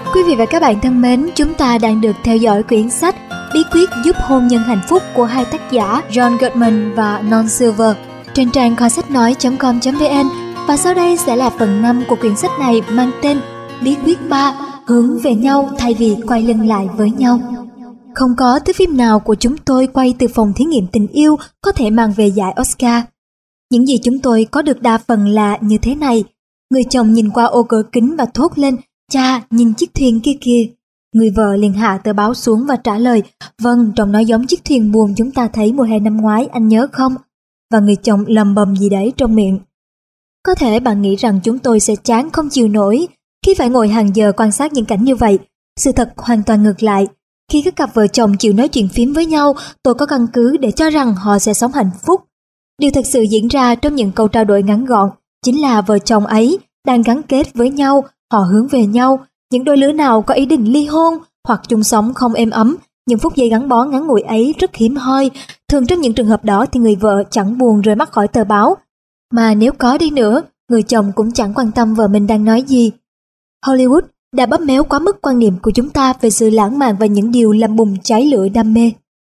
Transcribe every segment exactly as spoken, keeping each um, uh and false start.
Quý vị và các bạn thân mến, chúng ta đang được theo dõi quyển sách Bí quyết giúp hôn nhân hạnh phúc của hai tác giả John Gottman và Non Silver trên trang kho sách nói chấm com chấm vn. Và sau đây sẽ là phần năm của quyển sách này mang tên Bí quyết ba, hướng về nhau thay vì quay lưng lại với nhau. Không có thứ phim nào của chúng tôi quay từ phòng thí nghiệm tình yêu có thể mang về giải Oscar. Những gì chúng tôi có được đa phần là như thế này. Người chồng nhìn qua ô cửa kính và thốt lên, "Cha, nhìn chiếc thuyền kia kìa." Người vợ liền hạ tờ báo xuống và trả lời, "Vâng, trông nó giống chiếc thuyền buồm chúng ta thấy mùa hè năm ngoái, anh nhớ không?" Và người chồng lầm bầm gì đấy trong miệng. Có thể bạn nghĩ rằng chúng tôi sẽ chán không chịu nổi khi phải ngồi hàng giờ quan sát những cảnh như vậy. Sự thật hoàn toàn ngược lại. Khi các cặp vợ chồng chịu nói chuyện phím với nhau, tôi có căn cứ để cho rằng họ sẽ sống hạnh phúc. Điều thực sự diễn ra trong những câu trao đổi ngắn gọn chính là vợ chồng ấy đang gắn kết với nhau, họ hướng về nhau. Những đôi lứa nào có ý định ly hôn hoặc chung sống không êm ấm, những phút giây gắn bó ngắn ngủi ấy rất hiếm hoi. Thường trong những trường hợp đó thì người vợ chẳng buồn rời mắt khỏi tờ báo. Mà nếu có đi nữa, người chồng cũng chẳng quan tâm vợ mình đang nói gì. Hollywood đã bóp méo quá mức quan niệm của chúng ta về sự lãng mạn và những điều làm bùng cháy lửa đam mê.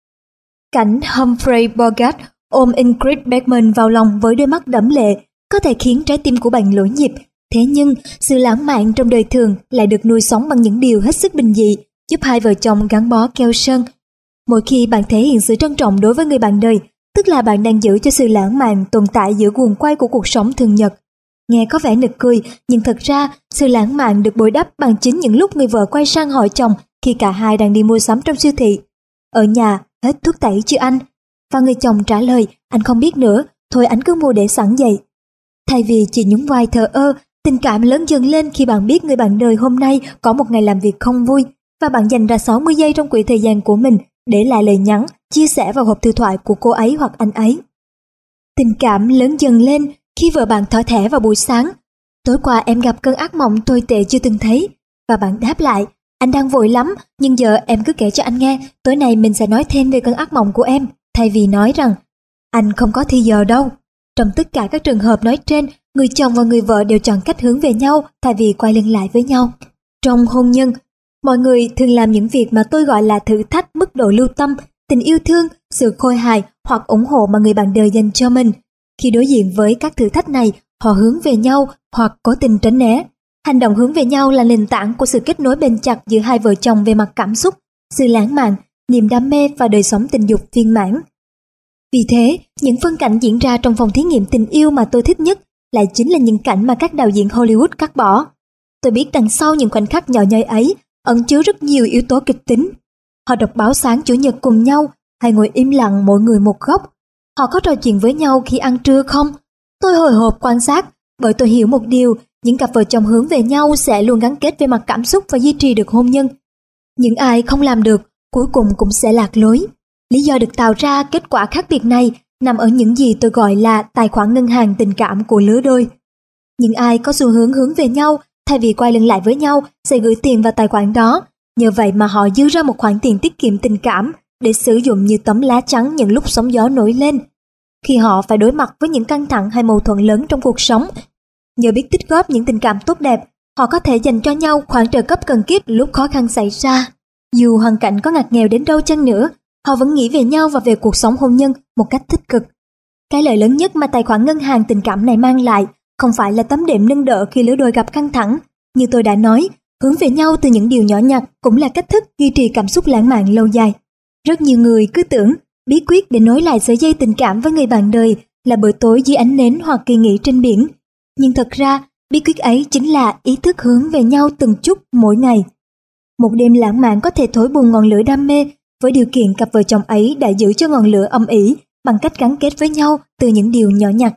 Cảnh Humphrey Bogart ôm Ingrid Bergman vào lòng với đôi mắt đẫm lệ có thể khiến trái tim của bạn lỗi nhịp. Thế nhưng, sự lãng mạn trong đời thường lại được nuôi sống bằng những điều hết sức bình dị, giúp hai vợ chồng gắn bó keo sơn. Mỗi khi bạn thể hiện sự trân trọng đối với người bạn đời, tức là bạn đang giữ cho sự lãng mạn tồn tại giữa guồng quay của cuộc sống thường nhật. Nghe có vẻ nực cười, nhưng thật ra, sự lãng mạn được bồi đắp bằng chính những lúc người vợ quay sang hỏi chồng khi cả hai đang đi mua sắm trong siêu thị. "Ở nhà, hết thuốc tẩy chưa anh?" Và người chồng trả lời, "Anh không biết nữa, thôi anh cứ mua để sẵn vậy." Thay vì chỉ nhún vai thờ ơ, tình cảm lớn dần lên khi bạn biết người bạn đời hôm nay có một ngày làm việc không vui và bạn dành ra sáu mươi giây trong quỹ thời gian của mình để lại lời nhắn, chia sẻ vào hộp thư thoại của cô ấy hoặc anh ấy. Tình cảm lớn dần lên khi vợ bạn thỏ thẻ vào buổi sáng, "Tối qua em gặp cơn ác mộng tồi tệ chưa từng thấy." Và bạn đáp lại, "Anh đang vội lắm, nhưng giờ em cứ kể cho anh nghe, tối nay mình sẽ nói thêm về cơn ác mộng của em." Thay vì nói rằng, "Anh không có thì giờ đâu." Trong tất cả các trường hợp nói trên, người chồng và người vợ đều chọn cách hướng về nhau thay vì quay lưng lại với nhau. Trong hôn nhân, mọi người thường làm những việc mà tôi gọi là thử thách mức độ lưu tâm, tình yêu thương, sự khôi hài hoặc ủng hộ mà người bạn đời dành cho mình. Khi đối diện với các thử thách này, họ hướng về nhau hoặc cố tình tránh né. Hành động hướng về nhau là nền tảng của sự kết nối bền chặt giữa hai vợ chồng về mặt cảm xúc, sự lãng mạn, niềm đam mê và đời sống tình dục viên mãn. Vì thế, những phân cảnh diễn ra trong phòng thí nghiệm tình yêu mà tôi thích nhất lại chính là những cảnh mà các đạo diễn Hollywood cắt bỏ. Tôi biết đằng sau những khoảnh khắc nhỏ nhoi ấy ẩn chứa rất nhiều yếu tố kịch tính. Họ đọc báo sáng Chủ nhật cùng nhau, hay ngồi im lặng mỗi người một góc. Họ có trò chuyện với nhau khi ăn trưa không? Tôi hồi hộp quan sát, bởi tôi hiểu một điều, những cặp vợ chồng hướng về nhau sẽ luôn gắn kết về mặt cảm xúc và duy trì được hôn nhân. Những ai không làm được, cuối cùng cũng sẽ lạc lối. Lý do được tạo ra kết quả khác biệt này nằm ở những gì tôi gọi là tài khoản ngân hàng tình cảm của lứa đôi. Những ai có xu hướng hướng về nhau thay vì quay lưng lại với nhau sẽ gửi tiền vào tài khoản đó. Nhờ vậy mà họ dư ra một khoản tiền tiết kiệm tình cảm để sử dụng như tấm lá chắn những lúc sóng gió nổi lên. Khi họ phải đối mặt với những căng thẳng hay mâu thuẫn lớn trong cuộc sống, nhờ biết tích góp những tình cảm tốt đẹp, họ có thể dành cho nhau khoản trợ cấp cần kiếp lúc khó khăn xảy ra. Dù hoàn cảnh có ngặt nghèo đến đâu chăng nữa, họ vẫn nghĩ về nhau và về cuộc sống hôn nhân một cách tích cực. Cái lợi lớn nhất mà tài khoản ngân hàng tình cảm này mang lại không phải là tấm đệm nâng đỡ khi lứa đôi gặp căng thẳng. Như tôi đã nói, hướng về nhau từ những điều nhỏ nhặt cũng là cách thức duy trì cảm xúc lãng mạn lâu dài. Rất nhiều người cứ tưởng bí quyết để nối lại sợi dây tình cảm với người bạn đời là bữa tối dưới ánh nến hoặc kỳ nghỉ trên biển. Nhưng thật ra, bí quyết ấy chính là ý thức hướng về nhau từng chút mỗi ngày. Một đêm lãng mạn có thể thổi bùng ngọn lửa đam mê, với điều kiện cặp vợ chồng ấy đã giữ cho ngọn lửa âm ỉ bằng cách gắn kết với nhau từ những điều nhỏ nhặt.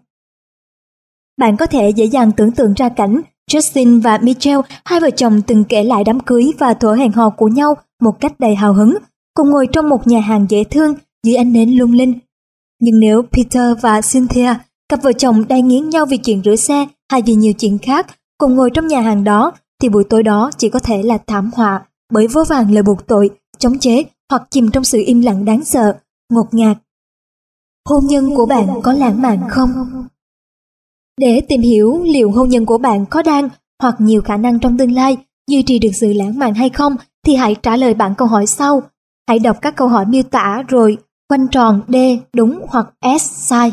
Bạn có thể dễ dàng tưởng tượng ra cảnh Justin và Michelle, hai vợ chồng từng kể lại đám cưới và thuở hẹn hò của nhau một cách đầy hào hứng, cùng ngồi trong một nhà hàng dễ thương dưới ánh nến lung linh. Nhưng nếu Peter và Cynthia, cặp vợ chồng đang nghiến nhau vì chuyện rửa xe hay vì nhiều chuyện khác, cùng ngồi trong nhà hàng đó, thì buổi tối đó chỉ có thể là thảm họa bởi vô vàn lời buộc tội, chống chế hoặc chìm trong sự im lặng đáng sợ, ngột ngạt. Hôn nhân của bạn có lãng mạn không? Để tìm hiểu liệu hôn nhân của bạn có đang hoặc nhiều khả năng trong tương lai duy trì được sự lãng mạn hay không thì hãy trả lời bản câu hỏi sau. Hãy đọc các câu hỏi miêu tả rồi khoanh tròn D đúng hoặc S sai.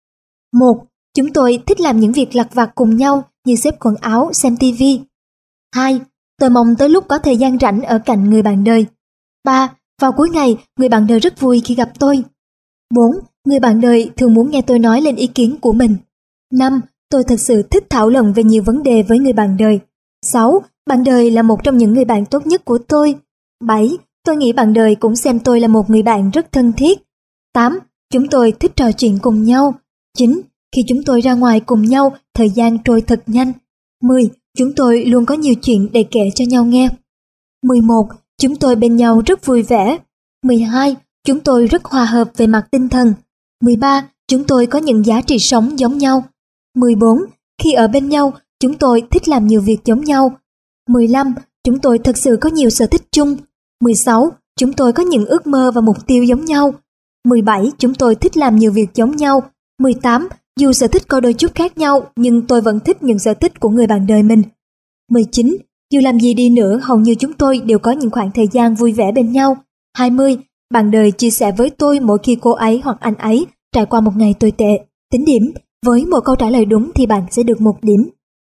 một. Chúng tôi thích làm những việc lặt vặt cùng nhau như xếp quần áo, xem ti vi. hai. Tôi mong tới lúc có thời gian rảnh ở cạnh người bạn đời. ba. Vào cuối ngày, người bạn đời rất vui khi gặp tôi. bốn. Người bạn đời thường muốn nghe tôi nói lên ý kiến của mình. năm. Tôi thực sự thích thảo luận về nhiều vấn đề với người bạn đời. sáu. Bạn đời là một trong những người bạn tốt nhất của tôi. bảy. Tôi nghĩ bạn đời cũng xem tôi là một người bạn rất thân thiết. tám. Chúng tôi thích trò chuyện cùng nhau. chín. Khi chúng tôi ra ngoài cùng nhau, thời gian trôi thật nhanh. mười. Chúng tôi luôn có nhiều chuyện để kể cho nhau nghe. mười một. Chúng tôi bên nhau rất vui vẻ. mười hai. Chúng tôi rất hòa hợp về mặt tinh thần. mười ba. Chúng tôi có những giá trị sống giống nhau. mười bốn. Khi ở bên nhau, chúng tôi thích làm nhiều việc giống nhau. mười lăm. Chúng tôi thực sự có nhiều sở thích chung. mười sáu. Chúng tôi có những ước mơ và mục tiêu giống nhau. mười bảy. Chúng tôi thích làm nhiều việc giống nhau. mười tám. Dù sở thích có đôi chút khác nhau, nhưng tôi vẫn thích những sở thích của người bạn đời mình. mười chín. Dù làm gì đi nữa, hầu như chúng tôi đều có những khoảng thời gian vui vẻ bên nhau. hai mươi. Bạn đời chia sẻ với tôi mỗi khi cô ấy hoặc anh ấy trải qua một ngày tồi tệ. Tính điểm, với một câu trả lời đúng thì bạn sẽ được một điểm.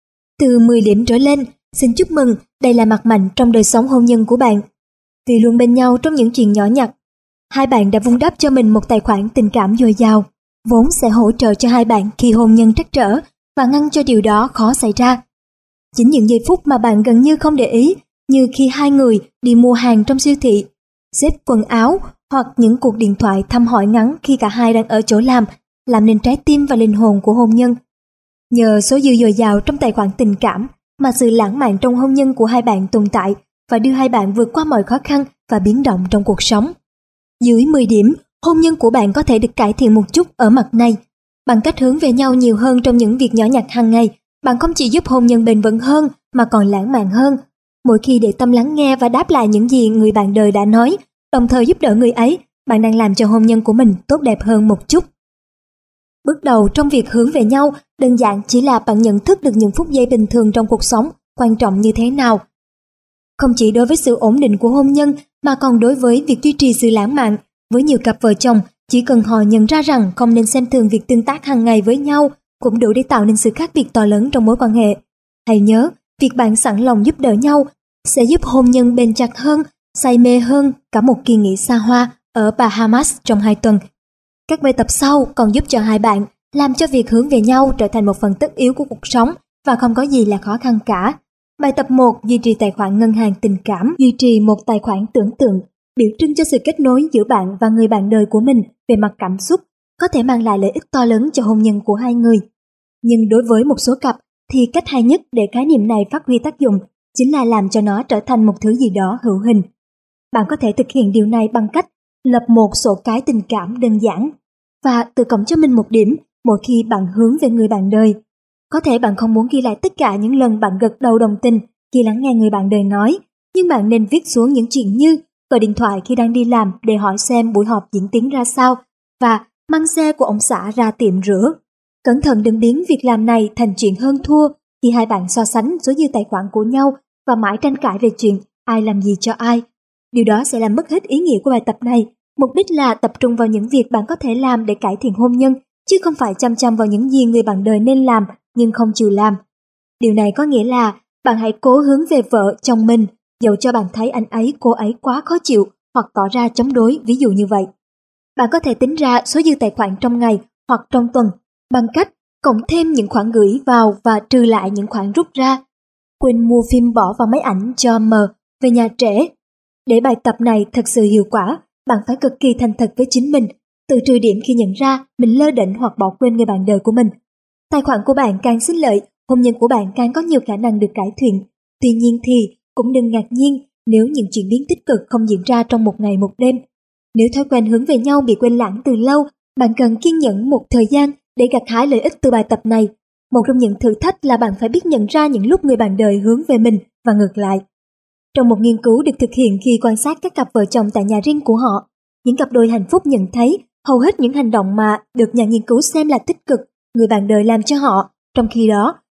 Từ mười điểm trở lên, xin chúc mừng, đây là mặt mạnh trong đời sống hôn nhân của bạn. Vì luôn bên nhau trong những chuyện nhỏ nhặt, hai bạn đã vun đắp cho mình một tài khoản tình cảm dồi dào, vốn sẽ hỗ trợ cho hai bạn khi hôn nhân trắc trở và ngăn cho điều đó khó xảy ra. Chính những giây phút mà bạn gần như không để ý, như khi hai người đi mua hàng trong siêu thị, xếp quần áo hoặc những cuộc điện thoại thăm hỏi ngắn khi cả hai đang ở chỗ làm, làm nên trái tim và linh hồn của hôn nhân. Nhờ số dư dồi dào trong tài khoản tình cảm mà sự lãng mạn trong hôn nhân của hai bạn tồn tại và đưa hai bạn vượt qua mọi khó khăn và biến động trong cuộc sống. Dưới mười điểm, hôn nhân của bạn có thể được cải thiện một chút ở mặt này. Bằng cách hướng về nhau nhiều hơn trong những việc nhỏ nhặt hàng ngày, bạn không chỉ giúp hôn nhân bền vững hơn mà còn lãng mạn hơn. Mỗi khi để tâm lắng nghe và đáp lại những gì người bạn đời đã nói, đồng thời giúp đỡ người ấy, bạn đang làm cho hôn nhân của mình tốt đẹp hơn một chút. Bước đầu trong việc hướng về nhau đơn giản chỉ là bạn nhận thức được những phút giây bình thường trong cuộc sống quan trọng như thế nào. Không chỉ đối với sự ổn định của hôn nhân mà còn đối với việc duy trì sự lãng mạn. Với nhiều cặp vợ chồng, chỉ cần họ nhận ra rằng không nên xem thường việc tương tác hàng ngày với nhau cũng đủ để tạo nên sự khác biệt to lớn trong mối quan hệ. Hãy nhớ, việc bạn sẵn lòng giúp đỡ nhau sẽ giúp hôn nhân bền chặt hơn, say mê hơn cả một kỳ nghỉ xa hoa ở Bahamas trong hai tuần. Các bài tập sau còn giúp cho hai bạn làm cho việc hướng về nhau trở thành một phần tất yếu của cuộc sống và không có gì là khó khăn cả. Bài tập một, duy trì tài khoản ngân hàng tình cảm. Duy trì một tài khoản tưởng tượng biểu trưng cho sự kết nối giữa bạn và người bạn đời của mình về mặt cảm xúc có thể mang lại lợi ích to lớn cho hôn nhân của hai người. Nhưng đối với một số cặp thì cách hay nhất để khái niệm này phát huy tác dụng chính là làm cho nó trở thành một thứ gì đó hữu hình. Bạn có thể thực hiện điều này bằng cách lập một sổ cái tình cảm đơn giản và tự cộng cho mình một điểm mỗi khi bạn hướng về người bạn đời. Có thể bạn không muốn ghi lại tất cả những lần bạn gật đầu đồng tình khi lắng nghe người bạn đời nói, nhưng bạn nên viết xuống những chuyện như gọi điện thoại khi đang đi làm để hỏi xem buổi họp diễn tiến ra sao và mang xe của ông xã ra tiệm rửa. Cẩn thận đừng biến việc làm này thành chuyện hơn thua khi hai bạn so sánh số dư tài khoản của nhau và mãi tranh cãi về chuyện ai làm gì cho ai. Điều đó sẽ làm mất hết ý nghĩa của bài tập này. Mục đích là tập trung vào những việc bạn có thể làm để cải thiện hôn nhân, chứ không phải chăm chăm vào những gì người bạn đời nên làm nhưng không chịu làm. Điều này có nghĩa là bạn hãy cố hướng về vợ, chồng mình, dẫu cho bạn thấy anh ấy, cô ấy quá khó chịu hoặc tỏ ra chống đối, ví dụ như vậy. Bạn có thể tính ra số dư tài khoản trong ngày hoặc trong tuần bằng cách cộng thêm những khoản gửi vào và trừ lại những khoản rút ra. Quên mua phim bỏ vào máy ảnh cho M về nhà trẻ. Để bài tập này thật sự hiệu quả, bạn phải cực kỳ thành thật với chính mình, tự trừ điểm khi nhận ra mình lơ đễnh hoặc bỏ quên người bạn đời của mình. Tài khoản của bạn càng sinh lợi, hôn nhân của bạn càng có nhiều khả năng được cải thiện. Tuy nhiên thì cũng đừng ngạc nhiên nếu những chuyển biến tích cực không diễn ra trong một ngày một đêm. Nếu thói quen hướng về nhau bị quên lãng từ lâu, bạn cần kiên nhẫn một thời gian để gặt hái lợi ích từ bài tập này. Một trong những thử thách là bạn phải biết nhận ra những lúc người bạn đời hướng về mình và ngược lại. Trong một nghiên cứu được thực hiện khi quan sát các cặp vợ chồng tại nhà riêng của họ, những cặp đôi hạnh phúc nhận thấy hầu hết những hành động mà được nhà nghiên cứu xem là tích cực người bạn đời làm cho họ, trong khi đó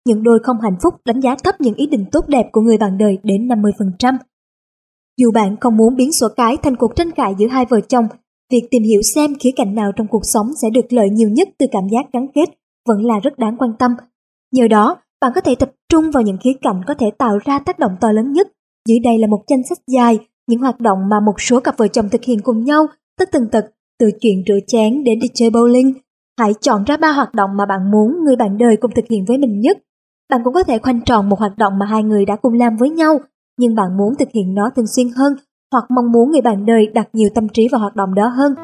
những đôi không hạnh phúc đánh giá thấp những ý định tốt đẹp của người bạn đời đến năm mươi phần trăm. Dù bạn không muốn biến sổ cái thành cuộc tranh cãi giữa hai vợ chồng, việc tìm hiểu xem khía cạnh nào trong cuộc sống sẽ được lợi nhiều nhất từ cảm giác gắn kết vẫn là rất đáng quan tâm. Nhờ đó, bạn có thể tập trung vào những khía cạnh có thể tạo ra tác động to lớn nhất. Dưới đây là một danh sách dài những hoạt động mà một số cặp vợ chồng thực hiện cùng nhau, tất tần tật, từ chuyện rửa chén đến đi chơi bowling. Hãy chọn ra ba hoạt động mà bạn muốn người bạn đời cùng thực hiện với mình nhất. Bạn cũng có thể khoanh tròn một hoạt động mà hai người đã cùng làm với nhau, nhưng bạn muốn thực hiện nó thường xuyên hơn, hoặc mong muốn người bạn đời đặt nhiều tâm trí vào hoạt động đó hơn.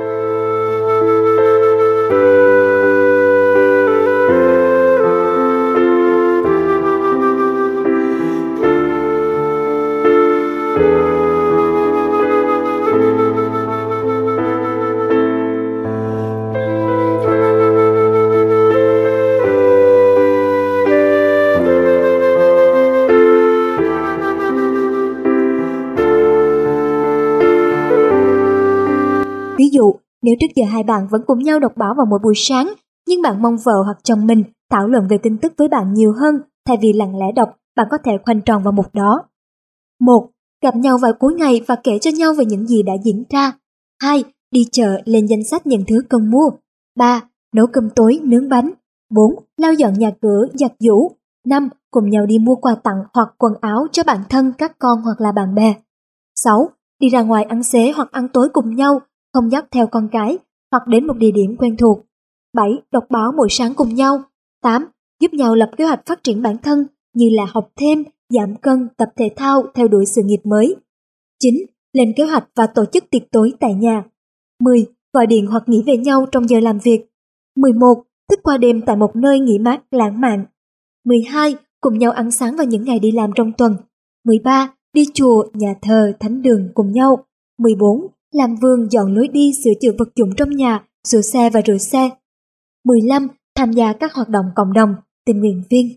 Ví dụ, nếu trước giờ hai bạn vẫn cùng nhau đọc báo vào mỗi buổi sáng, nhưng bạn mong vợ hoặc chồng mình thảo luận về tin tức với bạn nhiều hơn thay vì lặng lẽ đọc, bạn có thể khoanh tròn vào mục đó. một. Gặp nhau vào cuối ngày và kể cho nhau về những gì đã diễn ra. hai. Đi chợ lên danh sách những thứ cần mua. ba. Nấu cơm tối, nướng bánh. bốn. Lau dọn nhà cửa, giặt giũ. năm. Cùng nhau đi mua quà tặng hoặc quần áo cho bản thân, các con hoặc là bạn bè. sáu. Đi ra ngoài ăn xế hoặc ăn tối cùng nhau, không dắt theo con cái, hoặc đến một địa điểm quen thuộc. bảy. Đọc báo mỗi sáng cùng nhau. tám. Giúp nhau lập kế hoạch phát triển bản thân như là học thêm, giảm cân, tập thể thao, theo đuổi sự nghiệp mới. chín. Lên kế hoạch và tổ chức tiệc tối tại nhà. mười. Gọi điện hoặc nghỉ về nhau trong giờ làm việc. mười một. Thức qua đêm tại một nơi nghỉ mát lãng mạn. mười hai. Cùng nhau ăn sáng vào những ngày đi làm trong tuần. mười ba. Đi chùa, nhà thờ, thánh đường cùng nhau. mười bốn. Làm vườn, dọn lối đi, sửa chữa vật dụng trong nhà, sửa xe và rửa xe. mười lăm. Tham gia các hoạt động cộng đồng, tình nguyện viên.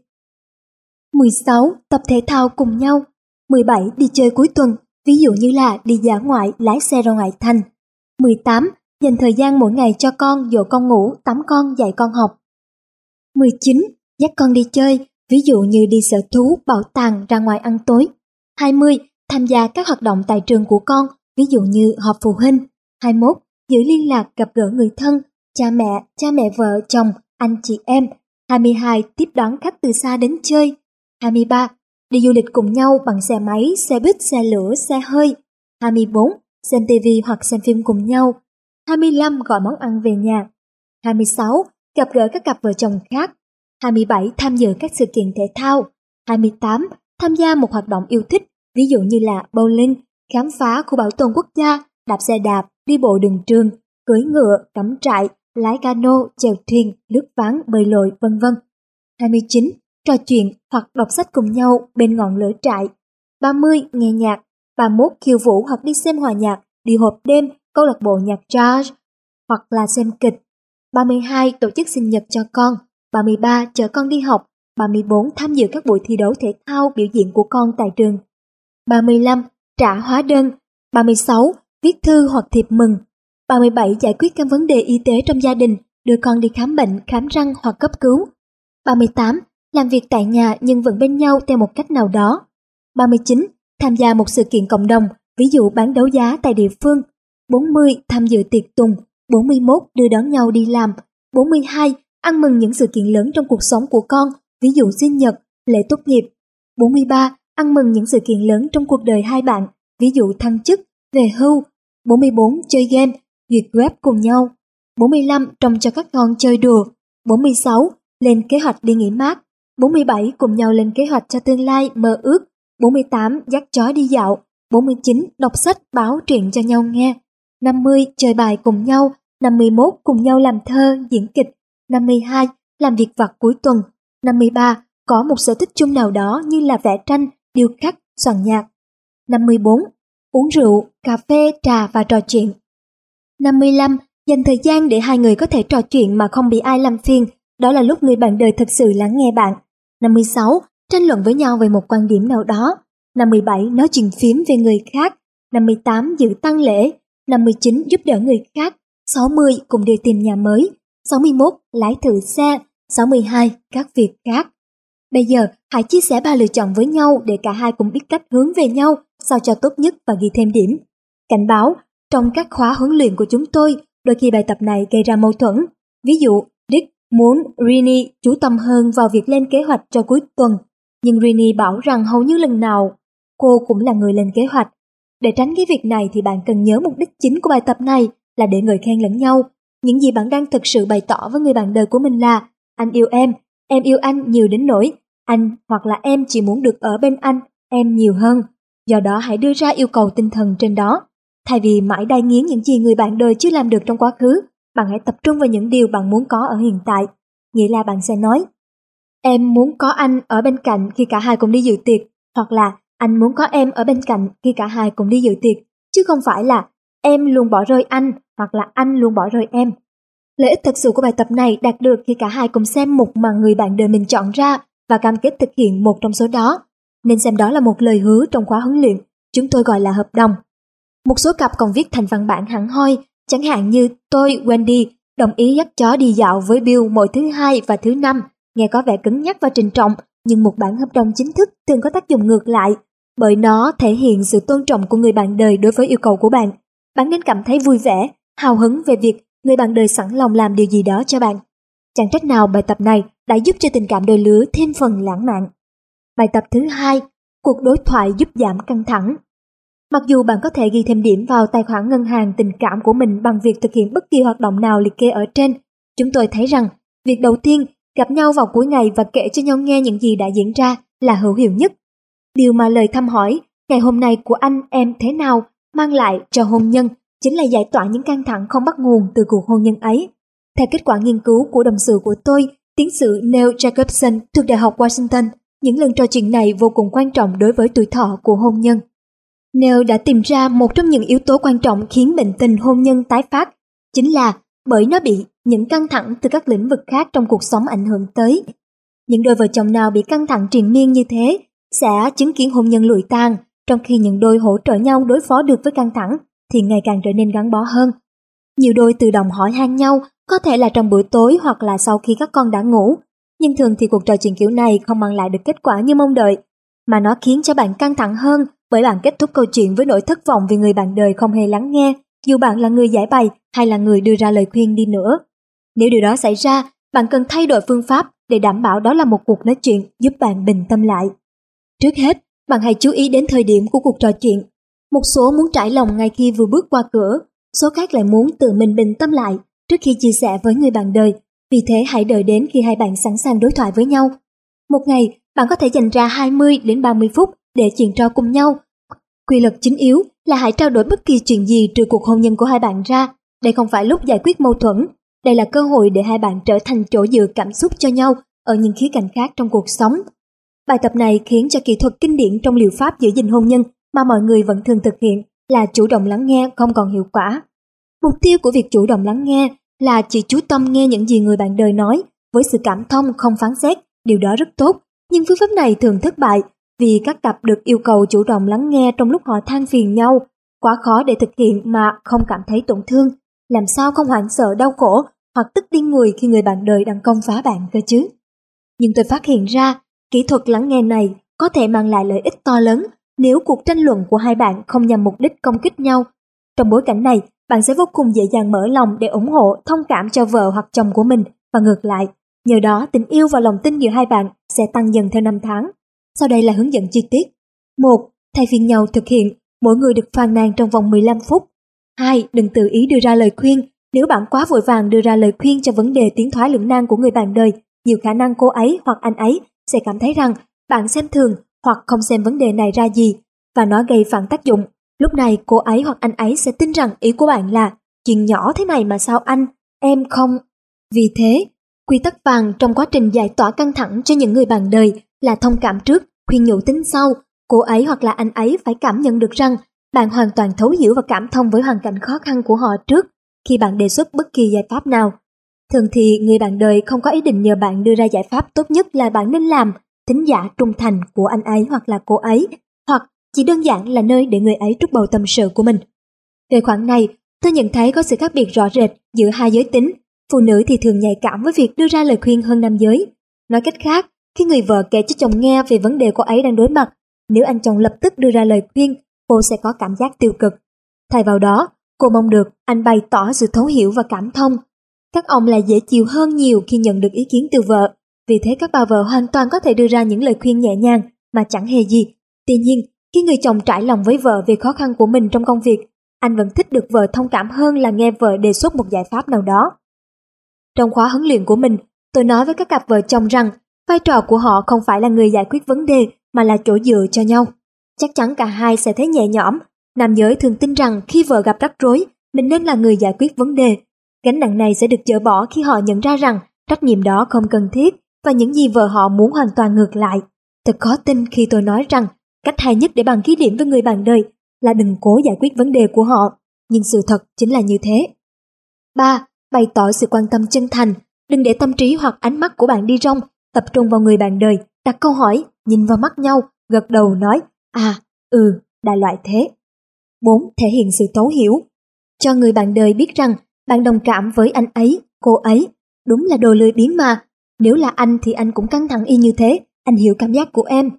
mười sáu. Tập thể thao cùng nhau. mười bảy. Đi chơi cuối tuần, ví dụ như là đi dã ngoại, lái xe ra ngoại thành. mười tám. Dành thời gian mỗi ngày cho con, dỗ con ngủ, tắm con, dạy con học. mười chín. Dắt con đi chơi, ví dụ như đi sở thú, bảo tàng, ra ngoài ăn tối. hai mươi. Tham gia các hoạt động tại trường của con, ví dụ như họp phụ huynh. hai mươi mốt. Giữ liên lạc, gặp gỡ người thân, cha mẹ, cha mẹ vợ, chồng, anh chị em. hai mươi hai. Tiếp đón khách từ xa đến chơi. hai mươi ba. Đi du lịch cùng nhau bằng xe máy, xe buýt, xe lửa, xe hơi. hai mươi bốn. Xem tivi hoặc xem phim cùng nhau. hai mươi lăm. Gọi món ăn về nhà. hai mươi sáu. Gặp gỡ các cặp vợ chồng khác. hai mươi bảy. Tham dự các sự kiện thể thao. hai mươi tám. Tham gia một hoạt động yêu thích, ví dụ như là bowling, khám phá khu bảo tồn quốc gia, đạp xe đạp, đi bộ đường trường, cưỡi ngựa, cắm trại, lái cano, chèo thuyền, lướt ván, bơi lội, vân vân. hai mươi chín. Trò chuyện hoặc đọc sách cùng nhau bên ngọn lửa trại. ba mươi. Nghe nhạc. ba mươi mốt. Khiêu vũ hoặc đi xem hòa nhạc, đi hộp đêm, câu lạc bộ nhạc jazz hoặc là xem kịch. ba mươi hai. Tổ chức sinh nhật cho con. ba mươi ba. Chở con đi học. ba mươi bốn. Tham dự các buổi thi đấu thể thao, biểu diễn của con tại trường. ba mươi lăm. Trả hóa đơn. ba mươi sáu. Viết thư hoặc thiệp mừng. ba mươi bảy. Giải quyết các vấn đề y tế trong gia đình, đưa con đi khám bệnh, khám răng hoặc cấp cứu. ba mươi tám. Làm việc tại nhà nhưng vẫn bên nhau theo một cách nào đó. ba mươi chín. Tham gia một sự kiện cộng đồng, ví dụ bán đấu giá tại địa phương. bốn mươi. Tham dự tiệc tùng. bốn mươi mốt. Đưa đón nhau đi làm. bốn mươi hai. Ăn mừng những sự kiện lớn trong cuộc sống của con, ví dụ sinh nhật, lễ tốt nghiệp. bốn mươi ba. Ăn mừng những sự kiện lớn trong cuộc đời hai bạn, ví dụ thăng chức, về hưu. bốn mươi bốn. Chơi game, duyệt web cùng nhau. bốn mươi lăm. Trông cho các con chơi đùa. bốn mươi sáu. Lên kế hoạch đi nghỉ mát. bốn mươi bảy. Cùng nhau lên kế hoạch cho tương lai, mơ ước. bốn mươi tám. Dắt chó đi dạo. bốn mươi chín. Đọc sách, báo, truyện cho nhau nghe. năm mươi. Chơi bài cùng nhau. năm mươi mốt. Cùng nhau làm thơ, diễn kịch. năm mươi hai. Làm việc vặt cuối tuần. năm mươi ba. Có một sở thích chung nào đó như là vẽ tranh, điêu khắc, soạn nhạc. năm mươi bốn. Uống rượu, cà phê, trà và trò chuyện. năm mươi lăm. Dành thời gian để hai người có thể trò chuyện mà không bị ai làm phiền, đó là lúc người bạn đời thực sự lắng nghe bạn. năm mươi sáu. Tranh luận với nhau về một quan điểm nào đó. năm mươi bảy. Nói chuyện phiếm về người khác. năm mươi tám. Dự tang lễ. năm mươi chín. Giúp đỡ người khác. sáu mươi. Cùng đi tìm nhà mới. sáu mươi mốt. Lái thử xe. sáu mươi hai. Các việc khác. Bây giờ, hãy chia sẻ ba lựa chọn với nhau để cả hai cùng biết cách hướng về nhau sao cho tốt nhất và ghi thêm điểm. Cảnh báo, trong các khóa huấn luyện của chúng tôi, đôi khi bài tập này gây ra mâu thuẫn. Ví dụ, Dick muốn Rini chú tâm hơn vào việc lên kế hoạch cho cuối tuần, nhưng Rini bảo rằng hầu như lần nào cô cũng là người lên kế hoạch. Để tránh cái việc này thì bạn cần nhớ mục đích chính của bài tập này là để ngợi khen lẫn nhau. Những gì bạn đang thực sự bày tỏ với người bạn đời của mình là anh yêu em, em yêu anh nhiều đến nỗi anh hoặc là em chỉ muốn được ở bên anh, em nhiều hơn. Do đó hãy đưa ra yêu cầu tinh thần trên đó. Thay vì mãi đay nghiến những gì người bạn đời chưa làm được trong quá khứ, bạn hãy tập trung vào những điều bạn muốn có ở hiện tại. Nghĩa là bạn sẽ nói, em muốn có anh ở bên cạnh khi cả hai cùng đi dự tiệc, hoặc là anh muốn có em ở bên cạnh khi cả hai cùng đi dự tiệc, chứ không phải là em luôn bỏ rơi anh hoặc là anh luôn bỏ rơi em. Lợi ích thực sự của bài tập này đạt được khi cả hai cùng xem một mà người bạn đời mình chọn ra và cam kết thực hiện một trong số đó. Nên xem đó là một lời hứa trong khóa huấn luyện, chúng tôi gọi là hợp đồng. Một số cặp còn viết thành văn bản hẳn hoi, chẳng hạn như tôi, Wendy, đồng ý dắt chó đi dạo với Bill mỗi thứ hai và thứ năm. Nghe có vẻ cứng nhắc và trịnh trọng, nhưng một bản hợp đồng chính thức thường có tác dụng ngược lại, bởi nó thể hiện sự tôn trọng của người bạn đời đối với yêu cầu của bạn. Bạn nên cảm thấy vui vẻ, hào hứng về việc người bạn đời sẵn lòng làm điều gì đó cho bạn. Chẳng trách nào bài tập này đã giúp cho tình cảm đôi lứa thêm phần lãng mạn. Bài tập thứ hai, cuộc đối thoại giúp giảm căng thẳng. Mặc dù bạn có thể ghi thêm điểm vào tài khoản ngân hàng tình cảm của mình bằng việc thực hiện bất kỳ hoạt động nào liệt kê ở trên, chúng tôi thấy rằng việc đầu tiên, gặp nhau vào cuối ngày và kể cho nhau nghe những gì đã diễn ra là hữu hiệu nhất. Điều mà lời thăm hỏi, ngày hôm nay của anh em thế nào, mang lại cho hôn nhân chính là giải tỏa những căng thẳng không bắt nguồn từ cuộc hôn nhân ấy. Theo kết quả nghiên cứu của đồng sự của tôi, tiến sĩ Neil Jacobson thuộc Đại học Washington, những lần trò chuyện này vô cùng quan trọng đối với tuổi thọ của hôn nhân. Neil đã tìm ra một trong những yếu tố quan trọng khiến bệnh tình hôn nhân tái phát, chính là bởi nó bị những căng thẳng từ các lĩnh vực khác trong cuộc sống ảnh hưởng tới. Những đôi vợ chồng nào bị căng thẳng triền miên như thế sẽ chứng kiến hôn nhân lụi tàn, trong khi những đôi hỗ trợ nhau đối phó được với căng thẳng thì ngày càng trở nên gắn bó hơn. Nhiều đôi tự động hỏi han nhau, có thể là trong bữa tối hoặc là sau khi các con đã ngủ, nhưng thường thì cuộc trò chuyện kiểu này không mang lại được kết quả như mong đợi, mà nó khiến cho bạn căng thẳng hơn bởi bạn kết thúc câu chuyện với nỗi thất vọng vì người bạn đời không hề lắng nghe, dù bạn là người giải bày hay là người đưa ra lời khuyên đi nữa. Nếu điều đó xảy ra, bạn cần thay đổi phương pháp để đảm bảo đó là một cuộc nói chuyện giúp bạn bình tâm lại. Trước hết, bạn hãy chú ý đến thời điểm của cuộc trò chuyện. Một số muốn trải lòng ngay khi vừa bước qua cửa, số khác lại muốn tự mình bình tâm lại trước khi chia sẻ với người bạn đời. Vì thế hãy đợi đến khi hai bạn sẵn sàng đối thoại với nhau. Một ngày, bạn có thể dành ra hai mươi đến ba mươi phút để chuyện trò cùng nhau. Quy luật chính yếu là hãy trao đổi bất kỳ chuyện gì trừ cuộc hôn nhân của hai bạn ra. Đây không phải lúc giải quyết mâu thuẫn, đây là cơ hội để hai bạn trở thành chỗ dựa cảm xúc cho nhau ở những khía cạnh khác trong cuộc sống. Bài tập này khiến cho kỹ thuật kinh điển trong liệu pháp giữ gìn hôn nhân mà mọi người vẫn thường thực hiện là chủ động lắng nghe không còn hiệu quả. Mục tiêu của việc chủ động lắng nghe là chỉ chú tâm nghe những gì người bạn đời nói với sự cảm thông không phán xét, điều đó rất tốt, nhưng phương pháp này thường thất bại vì các cặp được yêu cầu chủ động lắng nghe trong lúc họ than phiền nhau, quá khó để thực hiện mà không cảm thấy tổn thương, làm sao không hoảng sợ đau khổ hoặc tức điên người khi người bạn đời đang công phá bạn cơ chứ. Nhưng tôi phát hiện ra, kỹ thuật lắng nghe này có thể mang lại lợi ích to lớn nếu cuộc tranh luận của hai bạn không nhằm mục đích công kích nhau. Trong bối cảnh này, bạn sẽ vô cùng dễ dàng mở lòng để ủng hộ, thông cảm cho vợ hoặc chồng của mình và ngược lại. Nhờ đó, tình yêu và lòng tin giữa hai bạn sẽ tăng dần theo năm tháng. Sau đây là hướng dẫn chi tiết. một. Thay phiên nhau thực hiện, mỗi người được phàn nàn trong vòng mười lăm phút. hai. Đừng tự ý đưa ra lời khuyên. Nếu bạn quá vội vàng đưa ra lời khuyên cho vấn đề tiến thoái lưỡng nan của người bạn đời, nhiều khả năng cô ấy hoặc anh ấy sẽ cảm thấy rằng bạn xem thường hoặc không xem vấn đề này ra gì, và nó gây phản tác dụng. Lúc này cô ấy hoặc anh ấy sẽ tin rằng ý của bạn là chuyện nhỏ thế này mà sao anh, em không. Vì thế, quy tắc vàng trong quá trình giải tỏa căng thẳng cho những người bạn đời là thông cảm trước, khuyên nhủ tính sau. Cô ấy hoặc là anh ấy phải cảm nhận được rằng bạn hoàn toàn thấu hiểu và cảm thông với hoàn cảnh khó khăn của họ trước khi bạn đề xuất bất kỳ giải pháp nào. Thường thì người bạn đời không có ý định nhờ bạn đưa ra giải pháp tốt nhất là bạn nên làm thính giả trung thành của anh ấy hoặc là cô ấy, hoặc chỉ đơn giản là nơi để người ấy trút bầu tâm sự của mình. Về khoản này, tôi nhận thấy có sự khác biệt rõ rệt giữa hai giới tính. Phụ nữ thì thường nhạy cảm với việc đưa ra lời khuyên hơn nam giới. Nói cách khác, khi người vợ kể cho chồng nghe về vấn đề cô ấy đang đối mặt. Nếu anh chồng lập tức đưa ra lời khuyên, cô sẽ có cảm giác tiêu cực. Thay vào đó, cô mong được anh bày tỏ sự thấu hiểu và cảm thông. Các ông là dễ chịu hơn nhiều khi nhận được ý kiến từ vợ, vì thế các bà vợ hoàn toàn có thể đưa ra những lời khuyên nhẹ nhàng mà chẳng hề gì. Tuy nhiên, khi người chồng trải lòng với vợ về khó khăn của mình trong công việc, anh vẫn thích được vợ thông cảm hơn là nghe vợ đề xuất một giải pháp nào đó. Trong khóa huấn luyện của mình, tôi nói với các cặp vợ chồng rằng vai trò của họ không phải là người giải quyết vấn đề mà là chỗ dựa cho nhau. Chắc chắn cả hai sẽ thấy nhẹ nhõm. Nam giới thường tin rằng khi vợ gặp rắc rối, mình nên là người giải quyết vấn đề. Gánh nặng này sẽ được dỡ bỏ khi họ nhận ra rằng trách nhiệm đó không cần thiết và những gì vợ họ muốn hoàn toàn ngược lại. Thật khó tin khi tôi nói rằng cách hay nhất để bằng khí điểm với người bạn đời là đừng cố giải quyết vấn đề của họ, nhưng sự thật chính là như thế. ba. Bày tỏ sự quan tâm chân thành. Đừng để tâm trí hoặc ánh mắt của bạn đi rong, tập trung vào người bạn đời, đặt câu hỏi, nhìn vào mắt nhau, gật đầu nói à, ừ, đại loại thế. bốn. Thể hiện sự thấu hiểu. Cho người bạn đời biết rằng bạn đồng cảm với anh ấy, cô ấy. Đúng là đồ lười biếng mà. Nếu là anh thì anh cũng căng thẳng y như thế, anh hiểu cảm giác của em.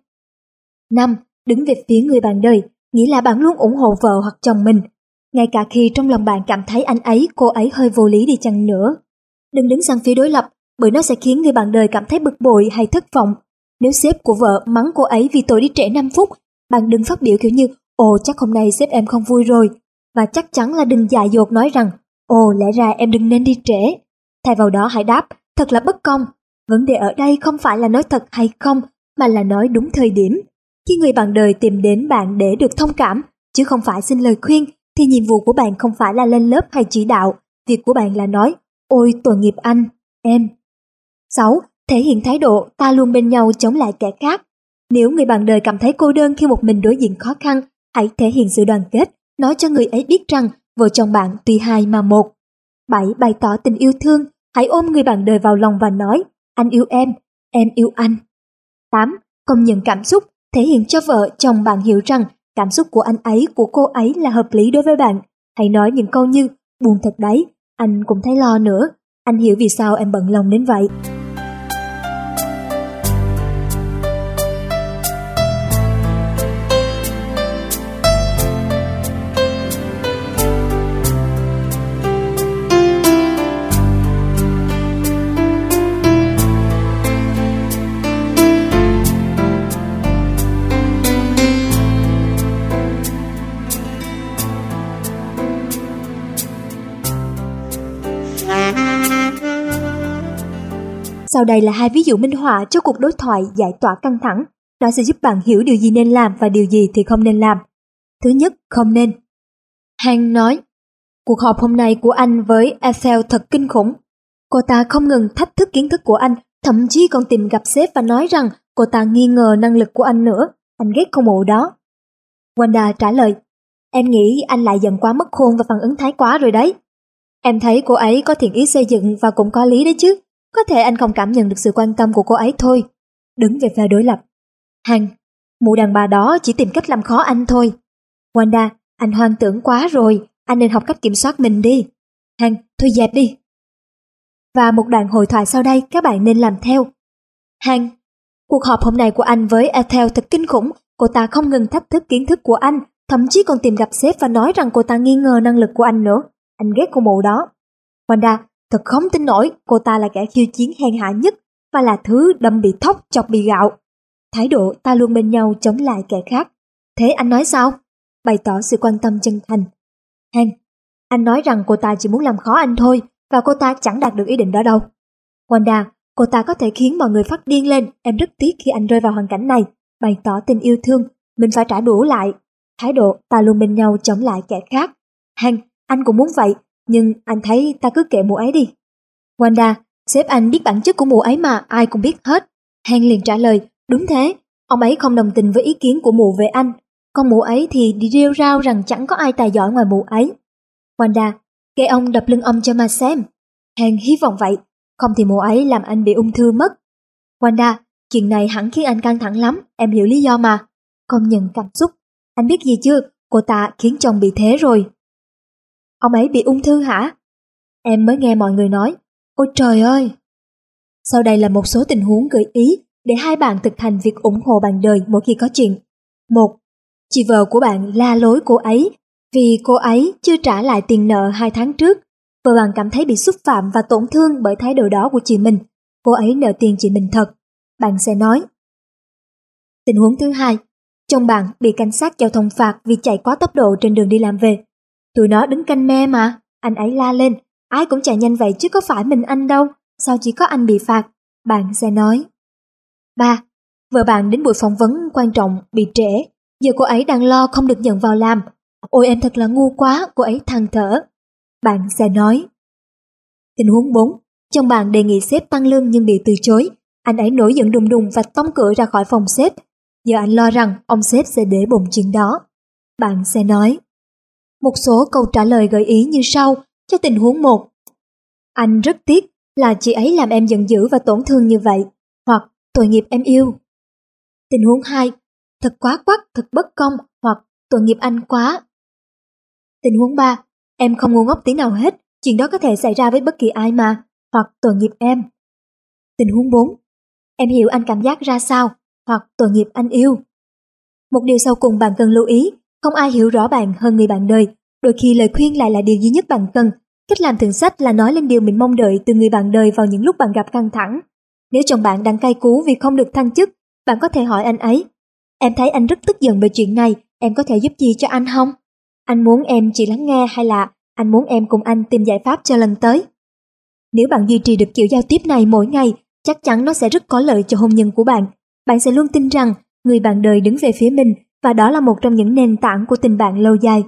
năm. Đứng về phía người bạn đời, nghĩa là bạn luôn ủng hộ vợ hoặc chồng mình, ngay cả khi trong lòng bạn cảm thấy anh ấy, cô ấy hơi vô lý đi chăng nữa. Đừng đứng sang phía đối lập, bởi nó sẽ khiến người bạn đời cảm thấy bực bội hay thất vọng. Nếu sếp của vợ mắng cô ấy vì tôi đi trễ năm phút, bạn đừng phát biểu kiểu như ồ chắc hôm nay sếp em không vui rồi, và chắc chắn là đừng dại dột nói rằng ồ lẽ ra em đừng nên đi trễ. Thay vào đó hãy đáp thật là bất công. Vấn đề ở đây không phải là nói thật hay không, mà là nói đúng thời điểm. Khi người bạn đời tìm đến bạn để được thông cảm, chứ không phải xin lời khuyên, thì nhiệm vụ của bạn không phải là lên lớp hay chỉ đạo. Việc của bạn là nói ôi tội nghiệp anh, em. sáu. Thể hiện thái độ ta luôn bên nhau chống lại kẻ khác. Nếu người bạn đời cảm thấy cô đơn khi một mình đối diện khó khăn, hãy thể hiện sự đoàn kết, nói cho người ấy biết rằng vợ chồng bạn tuy hai mà một. bảy. Bày tỏ tình yêu thương. Hãy ôm người bạn đời vào lòng và nói anh yêu em, em yêu anh. tám. Công nhận cảm xúc. Thể hiện cho vợ chồng bạn hiểu rằng cảm xúc của anh ấy, của cô ấy là hợp lý đối với bạn. Hãy nói những câu như buồn thật đấy, anh cũng thấy lo nữa, anh hiểu vì sao em bận lòng đến vậy. Sau đây là hai ví dụ minh họa cho cuộc đối thoại giải tỏa căng thẳng. Nó sẽ giúp bạn hiểu điều gì nên làm và điều gì thì không nên làm. Thứ nhất, không nên. Hank nói, cuộc họp hôm nay của anh với Ethel thật kinh khủng. Cô ta không ngừng thách thức kiến thức của anh, thậm chí còn tìm gặp sếp và nói rằng cô ta nghi ngờ năng lực của anh nữa. Anh ghét con mụ đó. Wanda trả lời, em nghĩ anh lại giận quá mất khôn và phản ứng thái quá rồi đấy. Em thấy cô ấy có thiện ý xây dựng và cũng có lý đấy chứ. Có thể anh không cảm nhận được sự quan tâm của cô ấy thôi. Đứng về phe đối lập. Hank, mụ đàn bà đó chỉ tìm cách làm khó anh thôi. Wanda, anh hoang tưởng quá rồi, anh nên học cách kiểm soát mình đi. Hank, thôi dẹp đi. Và một đoạn hội thoại sau đây các bạn nên làm theo. Hank, cuộc họp hôm nay của anh với Ethel thật kinh khủng. Cô ta không ngừng thách thức kiến thức của anh, thậm chí còn tìm gặp sếp và nói rằng cô ta nghi ngờ năng lực của anh nữa. Anh ghét con mụ đó. Wanda, thật không tin nổi, cô ta là kẻ khiêu chiến hèn hạ nhất và là thứ đâm bị thóc chọc bị gạo. Thái độ ta luôn bên nhau chống lại kẻ khác. Thế anh nói sao? Bày tỏ sự quan tâm chân thành. Hank, anh nói rằng cô ta chỉ muốn làm khó anh thôi và cô ta chẳng đạt được ý định đó đâu. Wanda, cô ta có thể khiến mọi người phát điên lên. Em rất tiếc khi anh rơi vào hoàn cảnh này. Bày tỏ tình yêu thương, mình phải trả đũa lại. Thái độ ta luôn bên nhau chống lại kẻ khác. Hank, anh cũng muốn vậy. Nhưng anh thấy ta cứ kệ mụ ấy đi. Wanda, sếp anh biết bản chất của mụ ấy mà, ai cũng biết hết. Hank liền trả lời, đúng thế, ông ấy không đồng tình với ý kiến của mụ về anh. Còn mụ ấy thì đi rêu rao rằng chẳng có ai tài giỏi ngoài mụ ấy. Wanda, kệ ông đập lưng ông cho mà xem. Hank hy vọng vậy, không thì mụ ấy làm anh bị ung thư mất. Wanda, chuyện này hẳn khiến anh căng thẳng lắm, em hiểu lý do mà. Công nhận cảm xúc, anh biết gì chưa, cô ta khiến chồng bị thế rồi. Ông ấy bị ung thư hả? Em mới nghe mọi người nói. Ôi trời ơi! Sau đây là một số tình huống gợi ý để hai bạn thực hành việc ủng hộ bạn đời mỗi khi có chuyện. Một, chị vợ của bạn la lối cô ấy vì cô ấy chưa trả lại tiền nợ hai tháng trước. Vợ bạn cảm thấy bị xúc phạm và tổn thương bởi thái độ đó của chị mình. Cô ấy nợ tiền chị mình thật. Bạn sẽ nói. Tình huống thứ hai, chồng bạn bị cảnh sát giao thông phạt vì chạy quá tốc độ trên đường đi làm về. Tụi nó đứng canh me mà, anh ấy la lên, ai cũng chạy nhanh vậy chứ có phải mình anh đâu, sao chỉ có anh bị phạt? Bạn sẽ nói. Ba, vợ bạn đến buổi phỏng vấn quan trọng bị trễ, giờ cô ấy đang lo không được nhận vào làm. Ôi em thật là ngu quá, cô ấy than thở. Bạn sẽ nói. Tình huống bốn, chồng bạn đề nghị sếp tăng lương nhưng bị từ chối. Anh ấy nổi giận đùng đùng và tông cửa ra khỏi phòng sếp. Giờ anh lo rằng ông sếp sẽ để bụng chuyện đó. Bạn sẽ nói. Một số câu trả lời gợi ý như sau cho tình huống một. Anh rất tiếc là chị ấy làm em giận dữ và tổn thương như vậy. Hoặc tội nghiệp em yêu. Tình huống hai. Thật quá quắt, thật bất công. Hoặc tội nghiệp anh quá. Tình huống ba. Em không ngu ngốc tí nào hết. Chuyện đó có thể xảy ra với bất kỳ ai mà. Hoặc tội nghiệp em. Tình huống bốn. Em hiểu anh cảm giác ra sao. Hoặc tội nghiệp anh yêu. Một điều sau cùng bạn cần lưu ý. Không ai hiểu rõ bạn hơn người bạn đời. Đôi khi lời khuyên lại là điều duy nhất bạn cần. Cách làm thượng sách là nói lên điều mình mong đợi từ người bạn đời vào những lúc bạn gặp căng thẳng. Nếu chồng bạn đang cay cú vì không được thăng chức, bạn có thể hỏi anh ấy. Em thấy anh rất tức giận về chuyện này, em có thể giúp gì cho anh không? Anh muốn em chỉ lắng nghe hay là anh muốn em cùng anh tìm giải pháp cho lần tới? Nếu bạn duy trì được kiểu giao tiếp này mỗi ngày, chắc chắn nó sẽ rất có lợi cho hôn nhân của bạn. Bạn sẽ luôn tin rằng người bạn đời đứng về phía mình và đó là một trong những nền tảng của tình bạn lâu dài.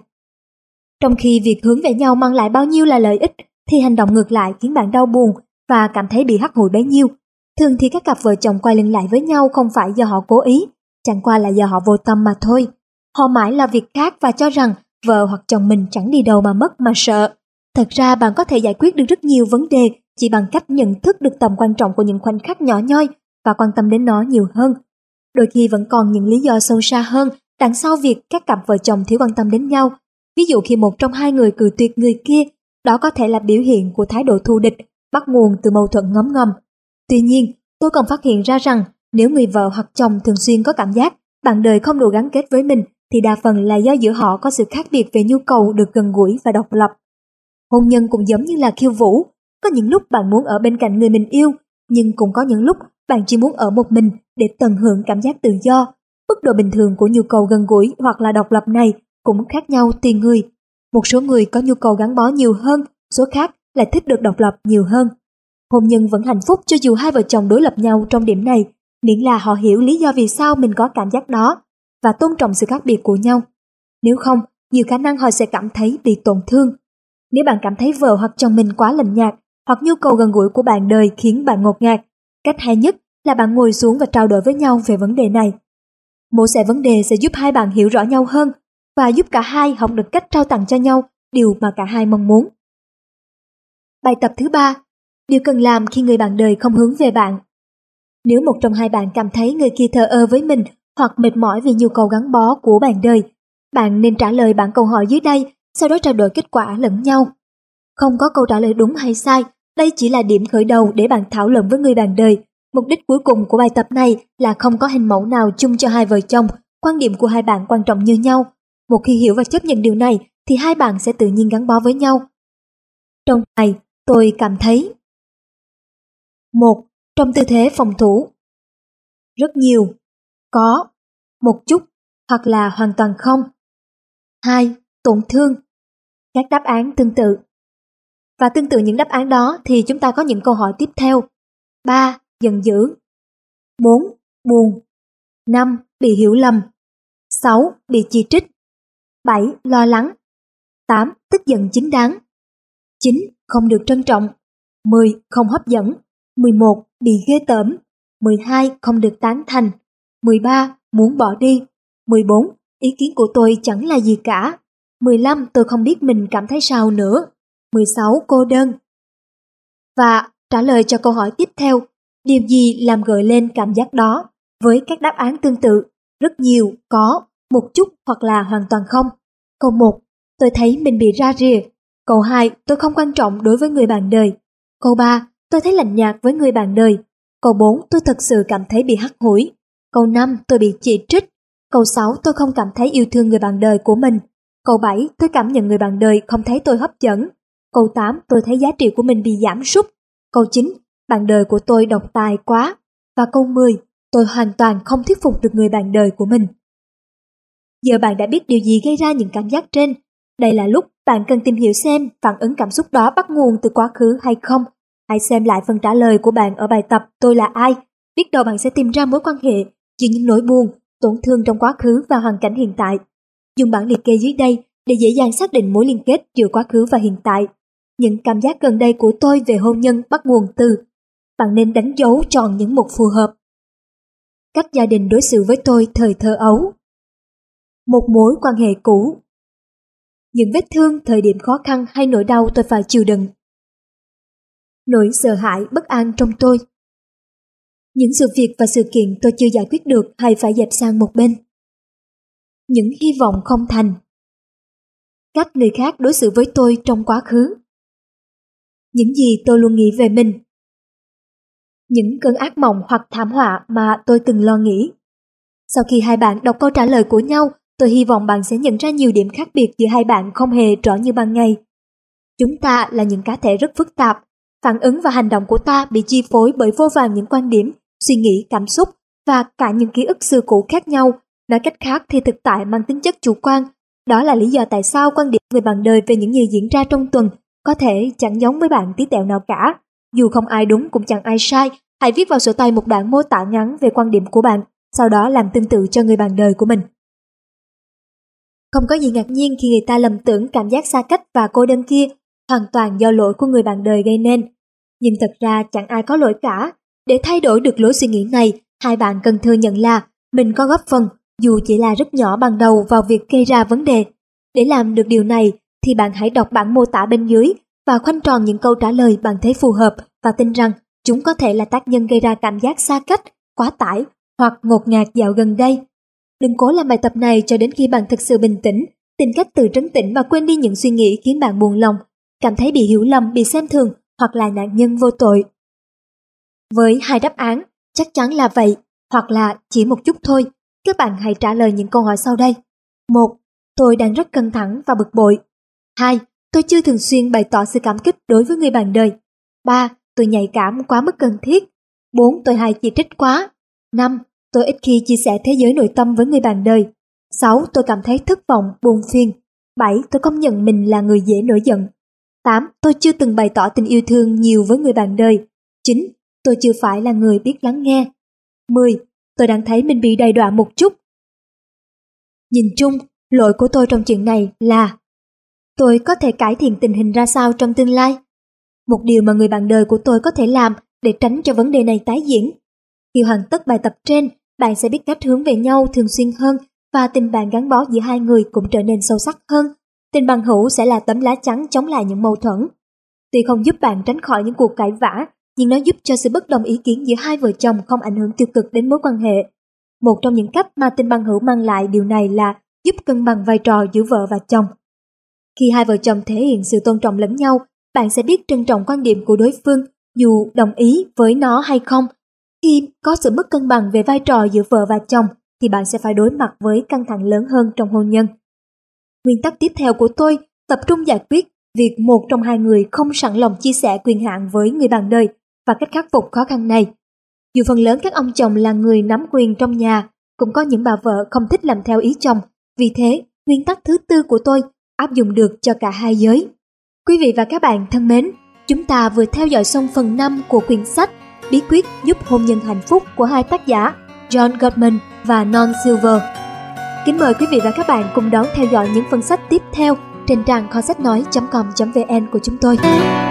Trong khi việc hướng về nhau mang lại bao nhiêu là lợi ích, thì hành động ngược lại khiến bạn đau buồn và cảm thấy bị hắt hủi bấy nhiêu. Thường thì các cặp vợ chồng quay lưng lại với nhau không phải do họ cố ý, chẳng qua là do họ vô tâm mà thôi. Họ mãi lo việc khác và cho rằng vợ hoặc chồng mình chẳng đi đâu mà mất mà sợ. Thật ra bạn có thể giải quyết được rất nhiều vấn đề chỉ bằng cách nhận thức được tầm quan trọng của những khoảnh khắc nhỏ nhoi và quan tâm đến nó nhiều hơn. Đôi khi vẫn còn những lý do sâu xa hơn đằng sau việc các cặp vợ chồng thiếu quan tâm đến nhau. Ví dụ khi một trong hai người cự tuyệt người kia, đó có thể là biểu hiện của thái độ thù địch, bắt nguồn từ mâu thuẫn ngấm ngầm. Tuy nhiên, tôi còn phát hiện ra rằng nếu người vợ hoặc chồng thường xuyên có cảm giác bạn đời không đủ gắn kết với mình, thì đa phần là do giữa họ có sự khác biệt về nhu cầu được gần gũi và độc lập. Hôn nhân cũng giống như là khiêu vũ, có những lúc bạn muốn ở bên cạnh người mình yêu, nhưng cũng có những lúc bạn chỉ muốn ở một mình để tận hưởng cảm giác tự do. Mức độ bình thường của nhu cầu gần gũi hoặc là độc lập này cũng khác nhau tùy người. Một số người có nhu cầu gắn bó nhiều hơn, số khác lại thích được độc lập nhiều hơn. Hôn nhân vẫn hạnh phúc cho dù hai vợ chồng đối lập nhau trong điểm này, miễn là họ hiểu lý do vì sao mình có cảm giác đó và tôn trọng sự khác biệt của nhau. Nếu không, nhiều khả năng họ sẽ cảm thấy bị tổn thương. Nếu bạn cảm thấy vợ hoặc chồng mình quá lạnh nhạt hoặc nhu cầu gần gũi của bạn đời khiến bạn ngột ngạt, cách hay nhất là bạn ngồi xuống và trao đổi với nhau về vấn đề này. Mổ xẻ vấn đề sẽ giúp hai bạn hiểu rõ nhau hơn và giúp cả hai học được cách trao tặng cho nhau điều mà cả hai mong muốn. Bài tập thứ ba, điều cần làm khi người bạn đời không hướng về bạn. Nếu một trong hai bạn cảm thấy người kia thờ ơ với mình hoặc mệt mỏi vì nhu cầu gắn bó của bạn đời, bạn nên trả lời bản câu hỏi dưới đây, sau đó trao đổi kết quả lẫn nhau. Không có câu trả lời đúng hay sai, đây chỉ là điểm khởi đầu để bạn thảo luận với người bạn đời. Mục đích cuối cùng của bài tập này là không có hình mẫu nào chung cho hai vợ chồng, quan điểm của hai bạn quan trọng như nhau. Một khi hiểu và chấp nhận điều này thì hai bạn sẽ tự nhiên gắn bó với nhau. Trong này, tôi cảm thấy một. Trong tư thế phòng thủ. Rất nhiều. Có. Một chút. Hoặc là hoàn toàn không. Hai. Tổn thương. Các đáp án tương tự. Và tương tự những đáp án đó thì chúng ta có những câu hỏi tiếp theo. Ba. Giận dữ. Bốn. Buồn. Năm. Bị hiểu lầm. Sáu. Bị chỉ trích. Bảy. Lo lắng. Tám. Tức giận chính đáng. Chín. Không được trân trọng. Mười. Không hấp dẫn. Mười một. Bị ghê tởm. Mười hai. Không được tán thành. Mười ba. Muốn bỏ đi. Mười bốn. Ý kiến của tôi chẳng là gì cả. Mười lăm. Tôi không biết mình cảm thấy sao nữa. Mười sáu. Cô đơn. Và trả lời cho câu hỏi tiếp theo. Điều gì làm gợi lên cảm giác đó? Với các đáp án tương tự. Rất nhiều, có, một chút hoặc là hoàn toàn không. Câu một. Tôi thấy mình bị ra rìa. Câu hai. Tôi không quan trọng đối với người bạn đời. Câu ba. Tôi thấy lạnh nhạt với người bạn đời. Câu bốn, tôi thật sự cảm thấy bị hắt hủi. Câu năm, tôi bị chỉ trích. Câu sáu, tôi không cảm thấy yêu thương người bạn đời của mình. Câu bảy, tôi cảm nhận người bạn đời không thấy tôi hấp dẫn. Câu tám, tôi thấy giá trị của mình bị giảm sút. Câu chín, bạn đời của tôi độc tài quá. Và câu mười, tôi hoàn toàn không thuyết phục được người bạn đời của mình. Giờ bạn đã biết điều gì gây ra những cảm giác trên. Đây là lúc bạn cần tìm hiểu xem phản ứng cảm xúc đó bắt nguồn từ quá khứ hay không. Hãy xem lại phần trả lời của bạn ở bài tập Tôi là ai. Biết đâu bạn sẽ tìm ra mối quan hệ giữa những nỗi buồn, tổn thương trong quá khứ và hoàn cảnh hiện tại. Dùng bảng liệt kê dưới đây để dễ dàng xác định mối liên kết giữa quá khứ và hiện tại. Những cảm giác gần đây của tôi về hôn nhân bắt nguồn từ. Bạn nên đánh dấu chọn những mục phù hợp. Cách gia đình đối xử với tôi thời thơ ấu. Một mối quan hệ cũ. Những vết thương, thời điểm khó khăn hay nỗi đau tôi phải chịu đựng. Nỗi sợ hãi, bất an trong tôi. Những sự việc và sự kiện tôi chưa giải quyết được hay phải dẹp sang một bên. Những hy vọng không thành. Cách người khác đối xử với tôi trong quá khứ. Những gì tôi luôn nghĩ về mình. Những cơn ác mộng hoặc thảm họa mà tôi từng lo nghĩ. Sau khi hai bạn đọc câu trả lời của nhau, tôi hy vọng bạn sẽ nhận ra nhiều điểm khác biệt giữa hai bạn không hề rõ như ban ngày. Chúng ta là những cá thể rất phức tạp. Phản ứng và hành động của ta bị chi phối bởi vô vàn những quan điểm, suy nghĩ, cảm xúc và cả những ký ức xưa cũ khác nhau. Nói cách khác thì thực tại mang tính chất chủ quan. Đó là lý do tại sao quan điểm người bạn đời về những gì diễn ra trong tuần có thể chẳng giống với bạn tí tẹo nào cả. Dù không ai đúng cũng chẳng ai sai, hãy viết vào sổ tay một đoạn mô tả ngắn về quan điểm của bạn, sau đó làm tương tự cho người bạn đời của mình. Không có gì ngạc nhiên khi người ta lầm tưởng cảm giác xa cách và cô đơn kia hoàn toàn do lỗi của người bạn đời gây nên. Nhưng thật ra chẳng ai có lỗi cả. Để thay đổi được lối suy nghĩ này, hai bạn cần thừa nhận là mình có góp phần, dù chỉ là rất nhỏ ban đầu vào việc gây ra vấn đề. Để làm được điều này thì bạn hãy đọc bản mô tả bên dưới và khoanh tròn những câu trả lời bạn thấy phù hợp và tin rằng chúng có thể là tác nhân gây ra cảm giác xa cách, quá tải hoặc ngột ngạt dạo gần đây. Đừng cố làm bài tập này cho đến khi bạn thực sự bình tĩnh, tìm cách tự trấn tĩnh và quên đi những suy nghĩ khiến bạn buồn lòng, cảm thấy bị hiểu lầm, bị xem thường hoặc là nạn nhân vô tội. Với hai đáp án, chắc chắn là vậy hoặc là chỉ một chút thôi, các bạn hãy trả lời những câu hỏi sau đây. một. Tôi đang rất căng thẳng và bực bội. hai. Tôi chưa thường xuyên bày tỏ sự cảm kích đối với người bạn đời. ba. Tôi nhạy cảm quá mức cần thiết. bốn. Tôi hay chỉ trích quá. năm. Tôi ít khi chia sẻ thế giới nội tâm với người bạn đời. sáu. Tôi cảm thấy thất vọng, buồn phiền. bảy. Tôi công nhận mình là người dễ nổi giận. tám. Tôi chưa từng bày tỏ tình yêu thương nhiều với người bạn đời. chín. Tôi chưa phải là người biết lắng nghe. mười. Tôi đang thấy mình bị đầy đọa một chút. Nhìn chung, lỗi của tôi trong chuyện này là tôi có thể cải thiện tình hình ra sao trong tương lai? Một điều mà người bạn đời của tôi có thể làm để tránh cho vấn đề này tái diễn. Khi hoàn tất bài tập trên, bạn sẽ biết cách hướng về nhau thường xuyên hơn và tình bạn gắn bó giữa hai người cũng trở nên sâu sắc hơn. Tình bằng hữu sẽ là tấm lá chắn chống lại những mâu thuẫn. Tuy không giúp bạn tránh khỏi những cuộc cãi vã, nhưng nó giúp cho sự bất đồng ý kiến giữa hai vợ chồng không ảnh hưởng tiêu cực đến mối quan hệ. Một trong những cách mà tình bằng hữu mang lại điều này là giúp cân bằng vai trò giữa vợ và chồng. Khi hai vợ chồng thể hiện sự tôn trọng lẫn nhau, bạn sẽ biết trân trọng quan điểm của đối phương dù đồng ý với nó hay không. Khi có sự mất cân bằng về vai trò giữa vợ và chồng thì bạn sẽ phải đối mặt với căng thẳng lớn hơn trong hôn nhân. Nguyên tắc tiếp theo của tôi tập trung giải quyết việc một trong hai người không sẵn lòng chia sẻ quyền hạn với người bạn đời và cách khắc phục khó khăn này. Dù phần lớn các ông chồng là người nắm quyền trong nhà, cũng có những bà vợ không thích làm theo ý chồng. Vì thế, nguyên tắc thứ tư của tôi áp dụng được cho cả hai giới. Quý vị và các bạn thân mến, chúng ta vừa theo dõi xong phần năm của quyển sách Bí quyết giúp hôn nhân hạnh phúc của hai tác giả John Gottman và Non Silver. Kính mời quý vị và các bạn cùng đón theo dõi những phần sách tiếp theo trên trang kho sách nói chấm com chấm vn của chúng tôi.